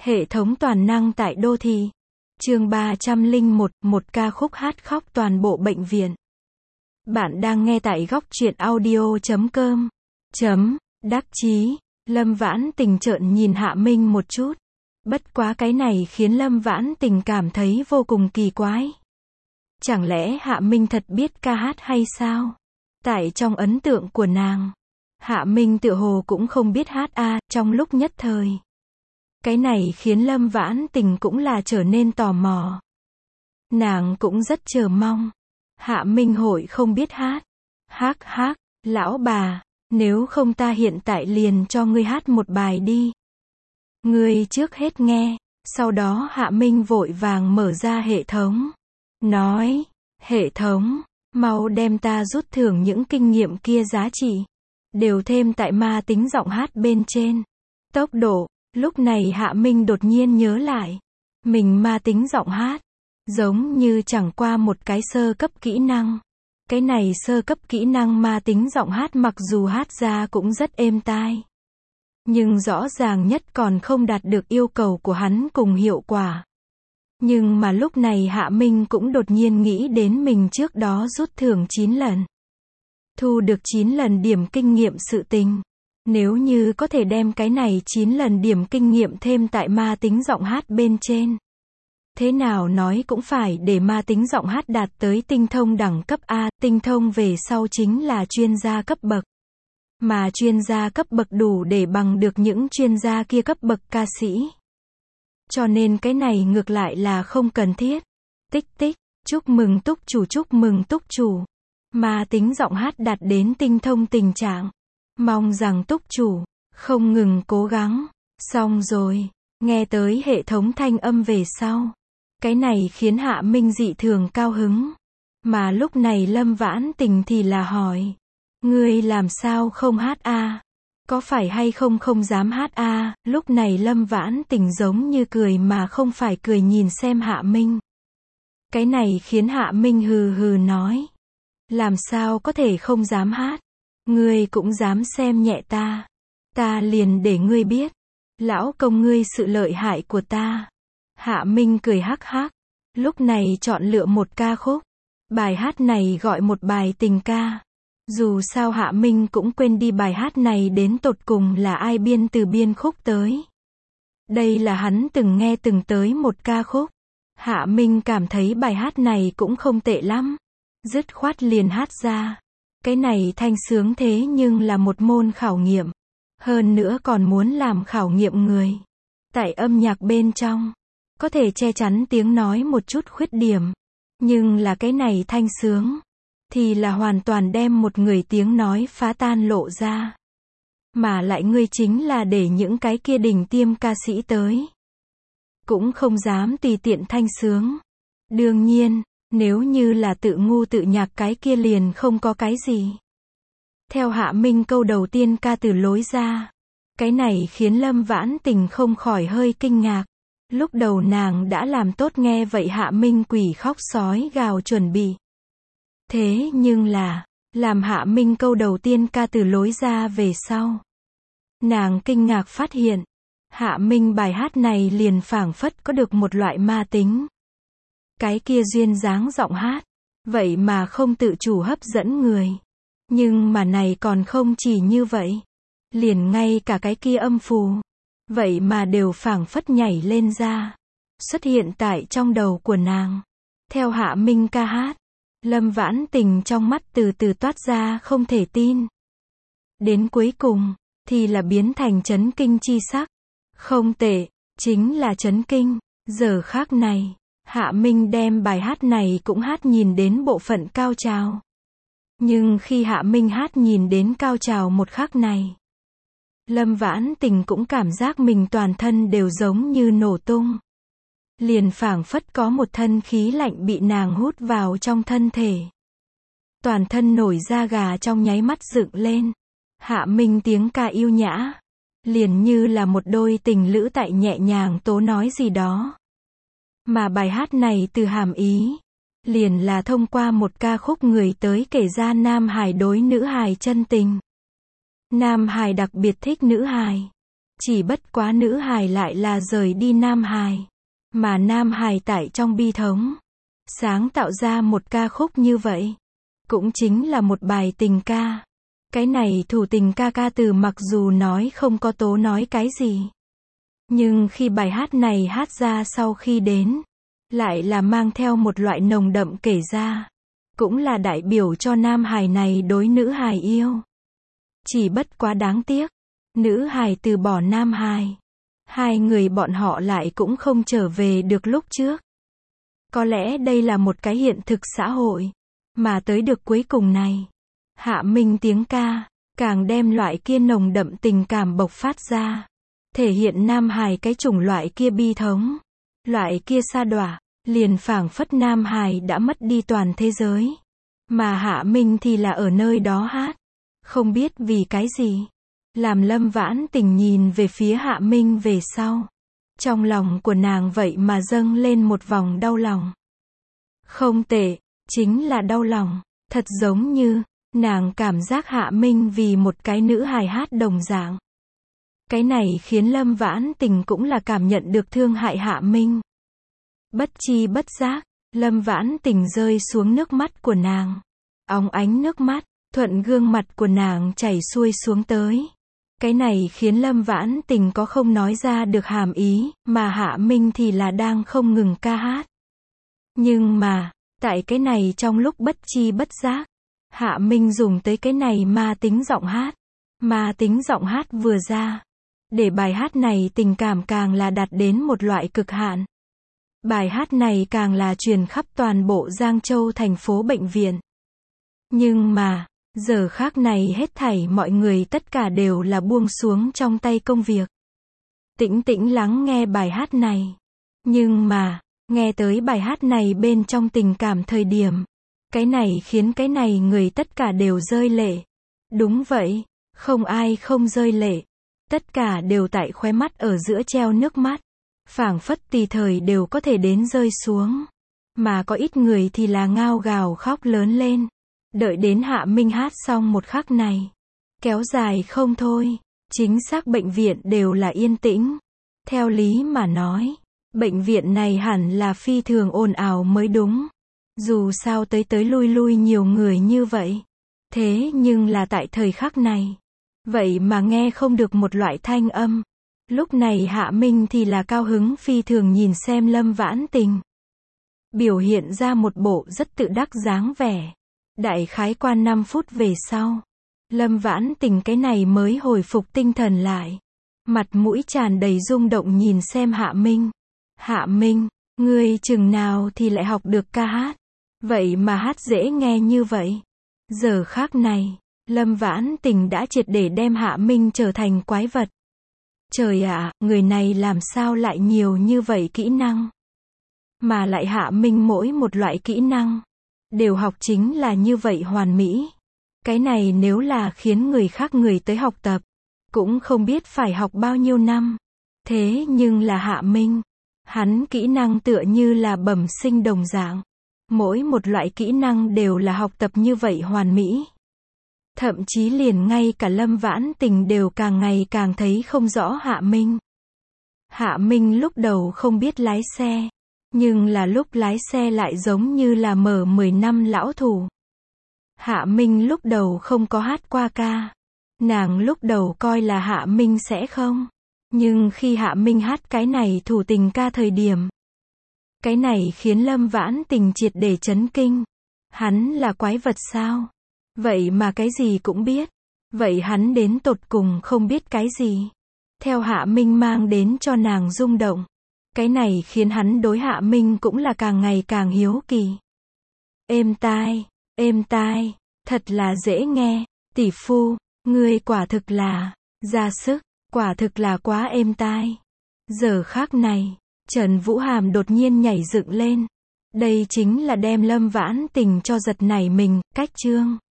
Hệ thống toàn năng tại đô thị. Chương 301, một ca khúc hát khóc toàn bộ bệnh viện. Bạn đang nghe tại góc truyện audio.com. Đắc chí, Lâm Vãn Tình trợn nhìn Hạ Minh một chút. Bất quá cái này khiến Lâm Vãn Tình cảm thấy vô cùng kỳ quái. Chẳng lẽ Hạ Minh thật biết ca hát hay sao? Tại trong ấn tượng của nàng, Hạ Minh tựa hồ cũng không biết hát trong lúc nhất thời. Cái này khiến Lâm Vãn Tình cũng là trở nên tò mò. Nàng cũng rất chờ mong Hạ Minh hội không biết hát. Hắc, lão bà, nếu không ta hiện tại liền cho ngươi hát một bài đi. Ngươi trước hết nghe. Sau đó Hạ Minh vội vàng mở ra hệ thống. Nói, hệ thống, mau đem ta rút thưởng những kinh nghiệm kia giá trị. Đều thêm tại ma tính giọng hát bên trên. Tốc độ. Lúc này Hạ Minh đột nhiên nhớ lại. Mình ma tính giọng hát. Giống như chẳng qua một cái sơ cấp kỹ năng. Cái này sơ cấp kỹ năng ma tính giọng hát mặc dù hát ra cũng rất êm tai. Nhưng rõ ràng nhất còn không đạt được yêu cầu của hắn cùng hiệu quả. Nhưng mà lúc này Hạ Minh cũng đột nhiên nghĩ đến mình trước đó rút thưởng 9 lần. Thu được 9 lần điểm kinh nghiệm sự tình. Nếu như có thể đem cái này 9 lần điểm kinh nghiệm thêm tại ma tính giọng hát bên trên. Thế nào nói cũng phải để ma tính giọng hát đạt tới tinh thông đẳng cấp A, tinh thông về sau chính là chuyên gia cấp bậc. Mà chuyên gia cấp bậc đủ để bằng được những chuyên gia kia cấp bậc ca sĩ. Cho nên cái này ngược lại là không cần thiết. Tích, chúc mừng túc chủ, chúc mừng túc chủ. Ma tính giọng hát đạt đến tinh thông tình trạng. Mong rằng túc chủ không ngừng cố gắng. Xong rồi, nghe tới hệ thống thanh âm về sau. Cái này khiến Hạ Minh dị thường cao hứng. Mà lúc này Lâm Vãn Tình thì là hỏi. Ngươi làm sao không hát Có phải hay không không dám hát Lúc này Lâm Vãn Tình giống như cười mà không phải cười nhìn xem Hạ Minh. Cái này khiến Hạ Minh hừ nói. Làm sao có thể không dám hát? Ngươi cũng dám xem nhẹ ta. Ta liền để ngươi biết. Lão công ngươi sự lợi hại của ta. Hạ Minh cười hắc. Lúc này chọn lựa một ca khúc. Bài hát này gọi một bài tình ca. Dù sao Hạ Minh cũng quên đi bài hát này đến tột cùng là ai biên từ biên khúc tới. Đây là hắn từng nghe từng tới một ca khúc. Hạ Minh cảm thấy bài hát này cũng không tệ lắm. Dứt khoát liền hát ra. Cái này thanh sướng thế nhưng là một môn khảo nghiệm. Hơn nữa còn muốn làm khảo nghiệm người. Tại âm nhạc bên trong, có thể che chắn tiếng nói một chút khuyết điểm. Nhưng là cái này thanh sướng, thì là hoàn toàn đem một người tiếng nói phá tan lộ ra. Mà lại ngươi chính là để những cái kia đỉnh tiêm ca sĩ tới. Cũng không dám tùy tiện thanh sướng. Đương nhiên, nếu như là tự ngu tự nhạc cái kia liền không có cái gì. Theo Hạ Minh câu đầu tiên ca từ lối ra. Cái này khiến Lâm Vãn Tình không khỏi hơi kinh ngạc. Lúc đầu nàng đã làm tốt nghe vậy Hạ Minh quỷ khóc sói gào chuẩn bị. Thế nhưng là, làm Hạ Minh câu đầu tiên ca từ lối ra về sau. Nàng kinh ngạc phát hiện. Hạ Minh bài hát này liền phảng phất có được một loại ma tính. Cái kia duyên dáng giọng hát. Vậy mà không tự chủ hấp dẫn người. Nhưng mà này còn không chỉ như vậy. Liền ngay cả cái kia âm phù. Vậy mà đều phảng phất nhảy lên ra. Xuất hiện tại trong đầu của nàng. Theo Hạ Minh ca hát. Lâm Vãn Tình trong mắt từ từ toát ra không thể tin. Đến cuối cùng, thì là biến thành chấn kinh chi sắc. Không tệ, chính là chấn kinh. Giờ khác này, Hạ Minh đem bài hát này cũng hát nhìn đến bộ phận cao trào. Nhưng khi Hạ Minh hát nhìn đến cao trào một khắc này, Lâm Vãn Tình cũng cảm giác mình toàn thân đều giống như nổ tung. Liền phảng phất có một thân khí lạnh bị nàng hút vào trong thân thể. Toàn thân nổi da gà trong nháy mắt dựng lên. Hạ Minh tiếng ca yêu nhã. Liền như là một đôi tình lữ tại nhẹ nhàng tố nói gì đó. Mà bài hát này từ hàm ý. Liền là thông qua một ca khúc người tới kể ra nam hài đối nữ hài chân tình. Nam hài đặc biệt thích nữ hài. Chỉ bất quá nữ hài lại là rời đi nam hài. Mà nam hài tại trong bi thống, sáng tạo ra một ca khúc như vậy. Cũng chính là một bài tình ca. Cái này thủ tình ca ca từ mặc dù nói không có tố nói cái gì. Nhưng khi bài hát này hát ra sau khi đến, lại là mang theo một loại nồng đậm kể ra. Cũng là đại biểu cho nam hài này đối nữ hài yêu. Chỉ bất quá đáng tiếc, nữ hài từ bỏ nam hài. Hai người bọn họ lại cũng không trở về được lúc trước. Có lẽ đây là một cái hiện thực xã hội. Mà tới được cuối cùng này, Hạ Minh tiếng ca, càng đem loại kia nồng đậm tình cảm bộc phát ra. Thể hiện nam hài cái chủng loại kia bi thống. Loại kia sa đọa, liền phảng phất nam hài đã mất đi toàn thế giới. Mà Hạ Minh thì là ở nơi đó hát. Không biết vì cái gì. Làm Lâm Vãn Tình nhìn về phía Hạ Minh về sau. Trong lòng của nàng vậy mà dâng lên một vòng đau lòng. Không tệ, chính là đau lòng. Thật giống như, nàng cảm giác Hạ Minh vì một cái nữ hài hát đồng dạng. Cái này khiến Lâm Vãn Tình cũng là cảm nhận được thương hại Hạ Minh. Bất chi bất giác, Lâm Vãn Tình rơi xuống nước mắt của nàng. Óng ánh nước mắt, thuận gương mặt của nàng chảy xuôi xuống tới. Cái này khiến Lâm Vãn Tình có không nói ra được hàm ý, mà Hạ Minh thì là đang không ngừng ca hát. Nhưng mà, tại cái này trong lúc bất chi bất giác, Hạ Minh dùng tới cái này ma tính giọng hát. Ma tính giọng hát vừa ra, để bài hát này tình cảm càng là đạt đến một loại cực hạn. Bài hát này càng là truyền khắp toàn bộ Giang Châu thành phố bệnh viện. Nhưng mà, giờ khác này hết thảy mọi người tất cả đều là buông xuống trong tay công việc. Tĩnh tĩnh lắng nghe bài hát này. Nhưng mà, nghe tới bài hát này bên trong tình cảm thời điểm, cái này khiến cái này người tất cả đều rơi lệ. Đúng vậy, không ai không rơi lệ. Tất cả đều tại khóe mắt ở giữa treo nước mắt. Phảng phất tùy thời đều có thể đến rơi xuống. Mà có ít người thì là ngao gào khóc lớn lên. Đợi đến Hạ Minh hát xong một khắc này. Kéo dài không thôi. Chính xác bệnh viện đều là yên tĩnh. Theo lý mà nói, bệnh viện này hẳn là phi thường ồn ào mới đúng. Dù sao tới tới lui lui nhiều người như vậy. Thế nhưng là tại thời khắc này, vậy mà nghe không được một loại thanh âm. Lúc này Hạ Minh thì là cao hứng phi thường nhìn xem Lâm Vãn Tình. Biểu hiện ra một bộ rất tự đắc dáng vẻ. Đại khái qua 5 phút về sau, Lâm Vãn Tình cái này mới hồi phục tinh thần lại. Mặt mũi tràn đầy rung động nhìn xem Hạ Minh. Hạ Minh, ngươi chừng nào thì lại học được ca hát. Vậy mà hát dễ nghe như vậy. Giờ khác này, Lâm Vãn Tình đã triệt để đem Hạ Minh trở thành quái vật. Trời ạ, người này làm sao lại nhiều như vậy kỹ năng. Mà lại Hạ Minh mỗi một loại kỹ năng đều học chính là như vậy hoàn mỹ. Cái này nếu là khiến người khác người tới học tập, cũng không biết phải học bao nhiêu năm. Thế nhưng là Hạ Minh, hắn kỹ năng tựa như là bẩm sinh đồng dạng. Mỗi một loại kỹ năng đều là học tập như vậy hoàn mỹ. Thậm chí liền ngay cả Lâm Vãn Tình đều càng ngày càng thấy không rõ Hạ Minh. Hạ Minh lúc đầu không biết lái xe, nhưng là lúc lái xe lại giống như là mở 10 năm lão thủ. Hạ Minh lúc đầu không có hát qua ca. Nàng lúc đầu coi là Hạ Minh sẽ không. Nhưng khi Hạ Minh hát cái này thủ tình ca thời điểm, cái này khiến Lâm Vãn Tình triệt để chấn kinh. Hắn là quái vật sao? Vậy mà cái gì cũng biết. Vậy hắn đến tột cùng không biết cái gì. Theo Hạ Minh mang đến cho nàng rung động. Cái này khiến hắn đối Hạ Minh cũng là càng ngày càng hiếu kỳ. Êm tai, thật là dễ nghe. Tỷ phu, ngươi quả thực là ra sức, quả thực là quá êm tai. Giờ khác này, Trần Vũ Hàm đột nhiên nhảy dựng lên. Đây chính là đem Lâm Vãn Tình cho giật nảy mình, cách chương.